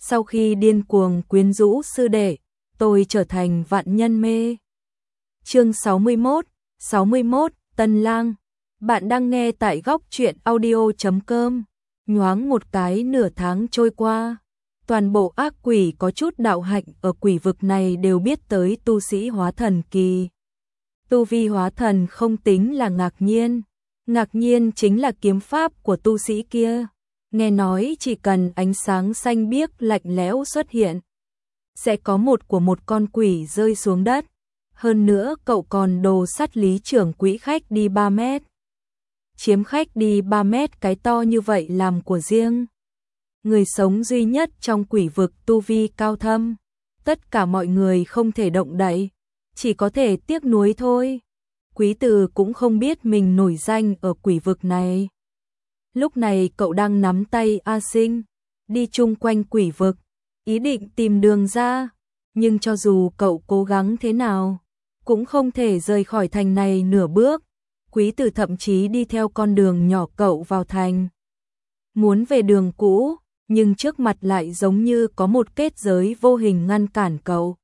Sau khi điên cuồng quyến rũ sư đệ, tôi trở thành vạn nhân mê. Chương 61, Tân Lang. Bạn đang nghe tại góc truyện audio.com. Nhoáng một cái nửa tháng trôi qua, toàn bộ ác quỷ có chút đạo hạnh ở quỷ vực này đều biết tới tu sĩ hóa thần kỳ. Tu vi hóa thần không tính là ngạc nhiên chính là kiếm pháp của tu sĩ kia. Nghe nói chỉ cần ánh sáng xanh biếc lạnh lẽo xuất hiện, sẽ có một con quỷ rơi xuống đất. Hơn nữa cậu còn đồ sắt lý trưởng quỹ khách đi 3 mét. Chiếm khách đi 3 mét cái to như vậy làm của riêng. Người sống duy nhất trong quỷ vực tu vi cao thâm. Tất cả mọi người không thể động đậy, chỉ có thể tiếc nuối thôi. Quý Từ cũng không biết mình nổi danh ở quỷ vực này. Lúc này cậu đang nắm tay A Sinh, đi chung quanh quỷ vực, ý định tìm đường ra. Nhưng cho dù cậu cố gắng thế nào, cũng không thể rời khỏi thành này nửa bước. Quý Từ thậm chí đi theo con đường nhỏ cậu vào thành. Muốn về đường cũ, nhưng trước mặt lại giống như có một kết giới vô hình ngăn cản cậu.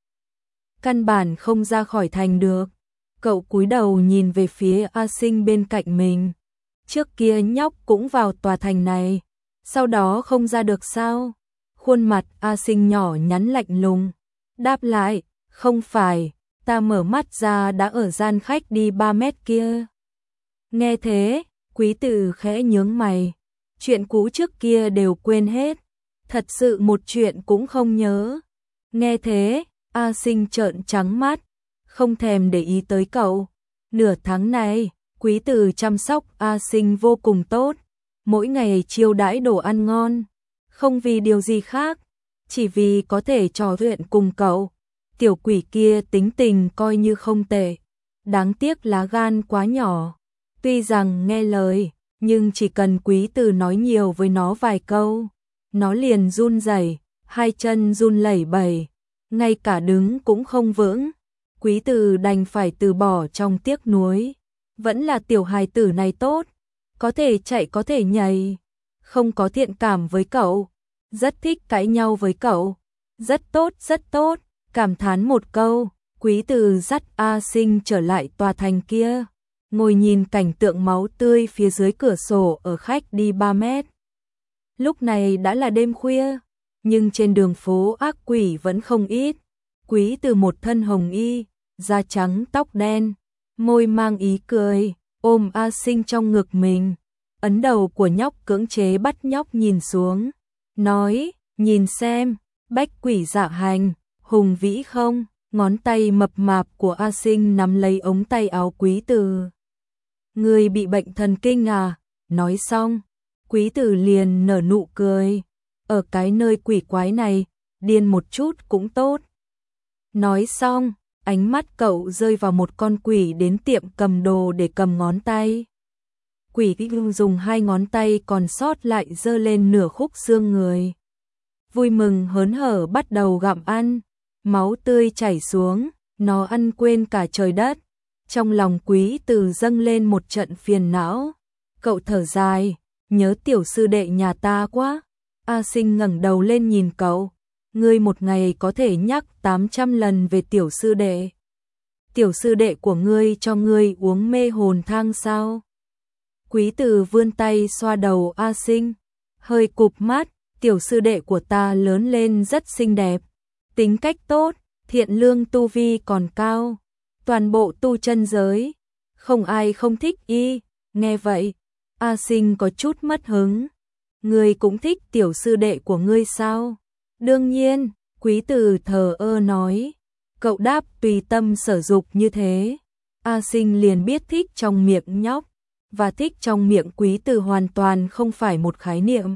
Căn bản không ra khỏi thành được. Cậu cúi đầu nhìn về phía A Sinh bên cạnh mình. Trước kia nhóc cũng vào tòa thành này, sau đó không ra được sao? Khuôn mặt A Sinh nhỏ nhắn lạnh lùng, đáp lại, không phải, ta mở mắt ra đã ở gian khách đi 3 mét kia. Nghe thế, Quý Từ khẽ nhướng mày, chuyện cũ trước kia đều quên hết, thật sự một chuyện cũng không nhớ. Nghe thế, A Sinh trợn trắng mắt, không thèm để ý tới cậu. Nửa tháng này, Quý Từ chăm sóc A Sinh vô cùng tốt, mỗi ngày chiêu đãi đồ ăn ngon, không vì điều gì khác, chỉ vì có thể trò chuyện cùng cậu. Tiểu quỷ kia tính tình coi như không tệ, đáng tiếc lá gan quá nhỏ. Tuy rằng nghe lời, nhưng chỉ cần Quý Từ nói nhiều với nó vài câu, nó liền run rẩy, hai chân run lẩy bẩy, ngay cả đứng cũng không vững. Quý Từ đành phải từ bỏ trong tiếc nuối. Vẫn là tiểu hài tử này tốt, có thể chạy có thể nhảy, không có thiện cảm với cậu, rất thích cãi nhau với cậu, rất tốt, cảm thán một câu. Quý Từ dắt A Sinh trở lại tòa thành kia, ngồi nhìn cảnh tượng máu tươi phía dưới cửa sổ ở khách đi 3 mét. Lúc này đã là đêm khuya, nhưng trên đường phố ác quỷ vẫn không ít. Quý Từ một thân hồng y, da trắng tóc đen, môi mang ý cười, ôm A Sinh trong ngực mình, ấn đầu của nhóc cưỡng chế bắt nhóc nhìn xuống, nói, nhìn xem, bách quỷ dạ hành, hùng vĩ không? Ngón tay mập mạp của A Sinh nắm lấy ống tay áo Quý Từ. Người bị bệnh thần kinh à? Nói xong, Quý Từ liền nở nụ cười, ở cái nơi quỷ quái này, điên một chút cũng tốt. Nói xong, ánh mắt cậu rơi vào một con quỷ đến tiệm cầm đồ để cầm ngón tay. Quỷ dùng 2 ngón tay còn sót lại giơ lên nửa khúc xương người. Vui mừng hớn hở bắt đầu gặm ăn, máu tươi chảy xuống, nó ăn quên cả trời đất. Trong lòng Quý Từ dâng lên một trận phiền não. Cậu thở dài, nhớ tiểu sư đệ nhà ta quá. A Sinh ngẩng đầu lên nhìn cậu. Ngươi một ngày có thể nhắc 800 lần về tiểu sư đệ. Tiểu sư đệ của ngươi cho ngươi uống mê hồn thang sao? Quý Từ vươn tay xoa đầu A Sinh, hơi cụp mắt, tiểu sư đệ của ta lớn lên rất xinh đẹp, tính cách tốt, thiện lương tu vi còn cao, toàn bộ tu chân giới, không ai không thích y. Nghe vậy, A Sinh có chút mất hứng. Ngươi cũng thích tiểu sư đệ của ngươi sao? Đương nhiên, Quý Từ thờ ơ nói. Cậu đáp tùy tâm sở dục như thế. A Sinh liền biết thích trong miệng nhóc và thích trong miệng Quý Từ hoàn toàn không phải một khái niệm.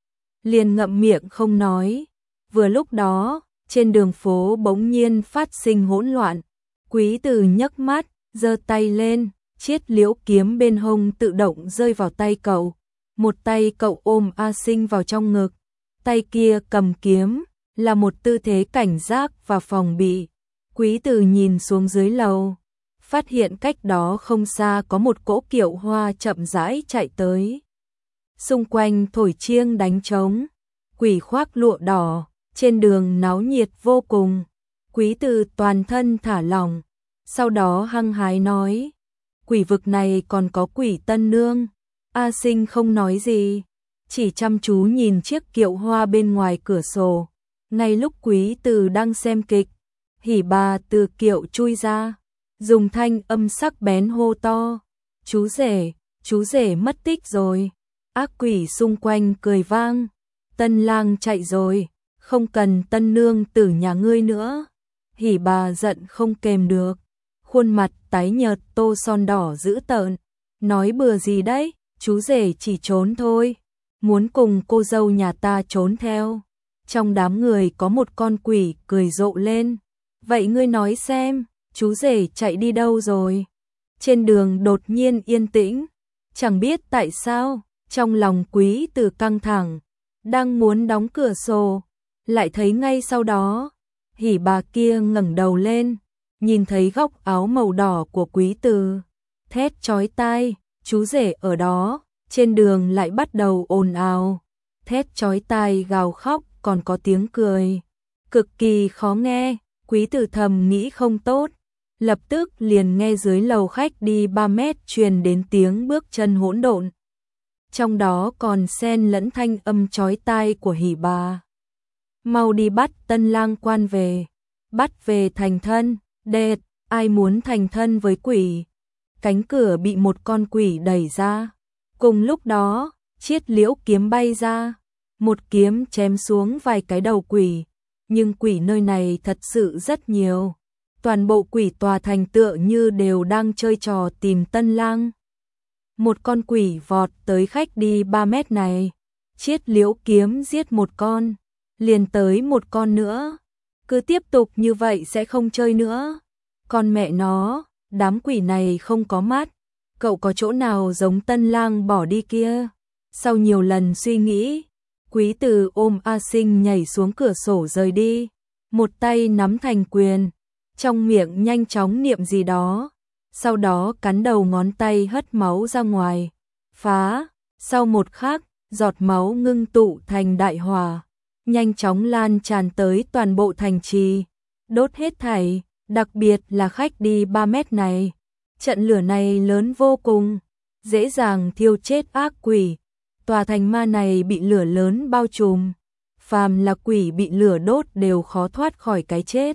Liền ngậm miệng không nói. Vừa lúc đó, trên đường phố bỗng nhiên phát sinh hỗn loạn. Quý Từ nhấc mắt, giơ tay lên, chiết liễu kiếm bên hông tự động rơi vào tay cậu. Một tay cậu ôm A Sinh vào trong ngực, tay kia cầm kiếm, là một tư thế cảnh giác và phòng bị. Quý Từ nhìn xuống dưới lầu, phát hiện cách đó không xa có một cỗ kiệu hoa chậm rãi chạy tới. Xung quanh thổi chiêng đánh trống, quỷ khoác lụa đỏ, Trên đường náo nhiệt vô cùng, Quý Từ toàn thân thả lỏng, sau đó hăng hái nói, quỷ vực này còn có quỷ tân nương. A Sinh không nói gì, chỉ chăm chú nhìn chiếc kiệu hoa bên ngoài cửa sổ. Ngay lúc Quý Từ đang xem kịch, Hỉ Bà từ kiệu chui ra, dùng thanh âm sắc bén hô to, chú rể mất tích rồi. Ác quỷ xung quanh cười vang, Tân lang chạy rồi, không cần tân nương tử nhà ngươi nữa. Hỉ Bà giận không kềm được, khuôn mặt tái nhợt tô son đỏ dữ tợn, nói bừa gì đấy, chú rể chỉ trốn thôi, muốn cùng cô dâu nhà ta trốn theo. Trong đám người có một con quỷ cười rộ lên, vậy ngươi nói xem, chú rể chạy đi đâu rồi? Trên đường đột nhiên yên tĩnh, chẳng biết tại sao, trong lòng Quý Từ căng thẳng, đang muốn đóng cửa sổ, lại thấy ngay sau đó, Hỉ Bà kia ngẩng đầu lên, nhìn thấy góc áo màu đỏ của Quý Từ, thét chói tai, chú rể ở đó. Trên đường lại bắt đầu ồn ào, thét chói tai gào khóc, còn có tiếng cười, cực kỳ khó nghe. Quý Từ thầm nghĩ không tốt, lập tức liền nghe dưới lầu khách đi 3 mét truyền đến tiếng bước chân hỗn độn, trong đó còn xen lẫn thanh âm chói tai của Hỉ Bà. Mau đi bắt tân lang quan về, bắt về thành thân, đệt, ai muốn thành thân với quỷ. Cánh cửa bị một con quỷ đẩy ra. Cùng lúc đó, chiết liễu kiếm bay ra, một kiếm chém xuống vài cái đầu quỷ, nhưng quỷ nơi này thật sự rất nhiều. Toàn bộ quỷ tòa thành tựa như đều đang chơi trò tìm tân lang. Một con quỷ vọt tới khách đi 3 mét này, chiết liễu kiếm giết một con, liền tới một con nữa. Cứ tiếp tục như vậy sẽ không chơi nữa. Con mẹ nó, đám quỷ này không có mắt. Cậu có chỗ nào giống tân lang bỏ đi kia? Sau nhiều lần suy nghĩ, Quý Từ ôm A Sinh nhảy xuống cửa sổ rời đi, một tay nắm thành quyền, trong miệng nhanh chóng niệm gì đó, sau đó cắn đầu ngón tay hất máu ra ngoài, phá, sau một khắc, giọt máu ngưng tụ thành đại hỏa, nhanh chóng lan tràn tới toàn bộ thành trì, đốt hết thảy, đặc biệt là khách đi 3 mét này. Trận lửa này lớn vô cùng, dễ dàng thiêu chết ác quỷ. Tòa thành ma này bị lửa lớn bao trùm, phàm là quỷ bị lửa đốt đều khó thoát khỏi cái chết.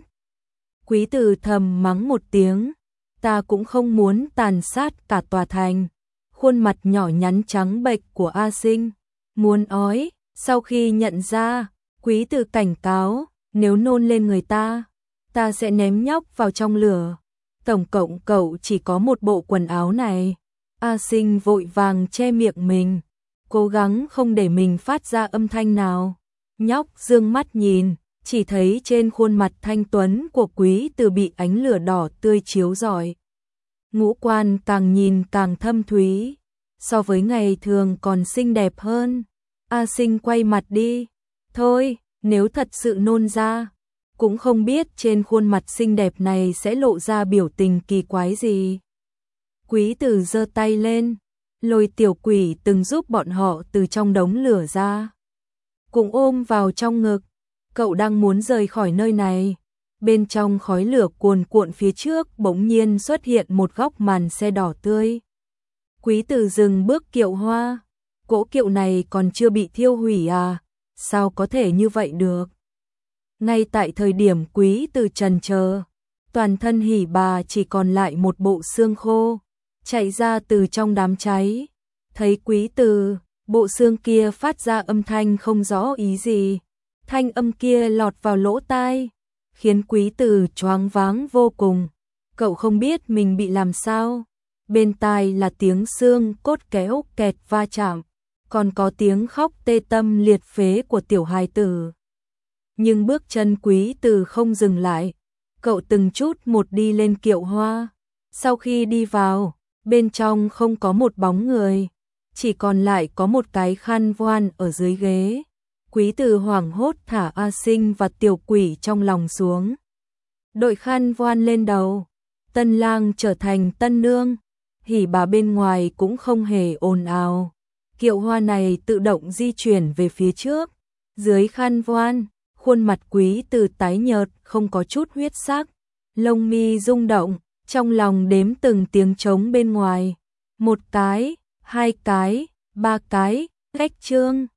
Quý Từ thầm mắng một tiếng, ta cũng không muốn tàn sát cả tòa thành. Khuôn mặt nhỏ nhắn trắng bệch của A Sinh muốn ói, sau khi nhận ra, Quý Từ cảnh cáo, nếu nôn lên người ta sẽ ném nhóc vào trong lửa. Tổng cộng cậu chỉ có một bộ quần áo này. A Sinh vội vàng che miệng mình, cố gắng không để mình phát ra âm thanh nào. Nhóc dương mắt nhìn, chỉ thấy trên khuôn mặt thanh tuấn của Quý Từ bị ánh lửa đỏ tươi chiếu rọi. Ngũ quan càng nhìn càng thâm thúy, so với ngày thường còn xinh đẹp hơn. A Sinh quay mặt đi, thôi, nếu thật sự nôn ra, cũng không biết trên khuôn mặt xinh đẹp này sẽ lộ ra biểu tình kỳ quái gì. Quý Từ giơ tay lên, lôi tiểu quỷ từng giúp bọn họ từ trong đống lửa ra, cùng ôm vào trong ngực. Cậu đang muốn rời khỏi nơi này, bên trong khói lửa cuồn cuộn phía trước bỗng nhiên xuất hiện một góc màn xe đỏ tươi. Quý Từ dừng bước kiệu hoa, cỗ kiệu này còn chưa bị thiêu hủy à, sao có thể như vậy được? Ngay tại thời điểm Quý Từ trần chờ, toàn thân Hỉ Bà chỉ còn lại một bộ xương khô, chạy ra từ trong đám cháy. Thấy Quý Từ, bộ xương kia phát ra âm thanh không rõ ý gì. Thanh âm kia lọt vào lỗ tai, khiến Quý Từ choáng váng vô cùng. Cậu không biết mình bị làm sao. Bên tai là tiếng xương cốt kéo kẹt va chạm, còn có tiếng khóc tê tâm liệt phế của tiểu hài tử. Nhưng bước chân Quý Từ không dừng lại, cậu từng chút một đi lên kiệu hoa. Sau khi đi vào, bên trong không có một bóng người, chỉ còn lại có một cái khăn voan ở dưới ghế. Quý Từ hoảng hốt thả A Sinh và tiểu quỷ trong lòng xuống, đội khăn voan lên đầu. Tân lang trở thành tân nương, Hỉ Bà bên ngoài cũng không hề ồn ào. Kiệu hoa này tự động di chuyển về phía trước, dưới khăn voan, khuôn mặt Quý Từ tái nhợt, không có chút huyết sắc, lông mi rung động, trong lòng đếm từng tiếng trống bên ngoài. 1 cái, 2 cái, 3 cái, khách trương.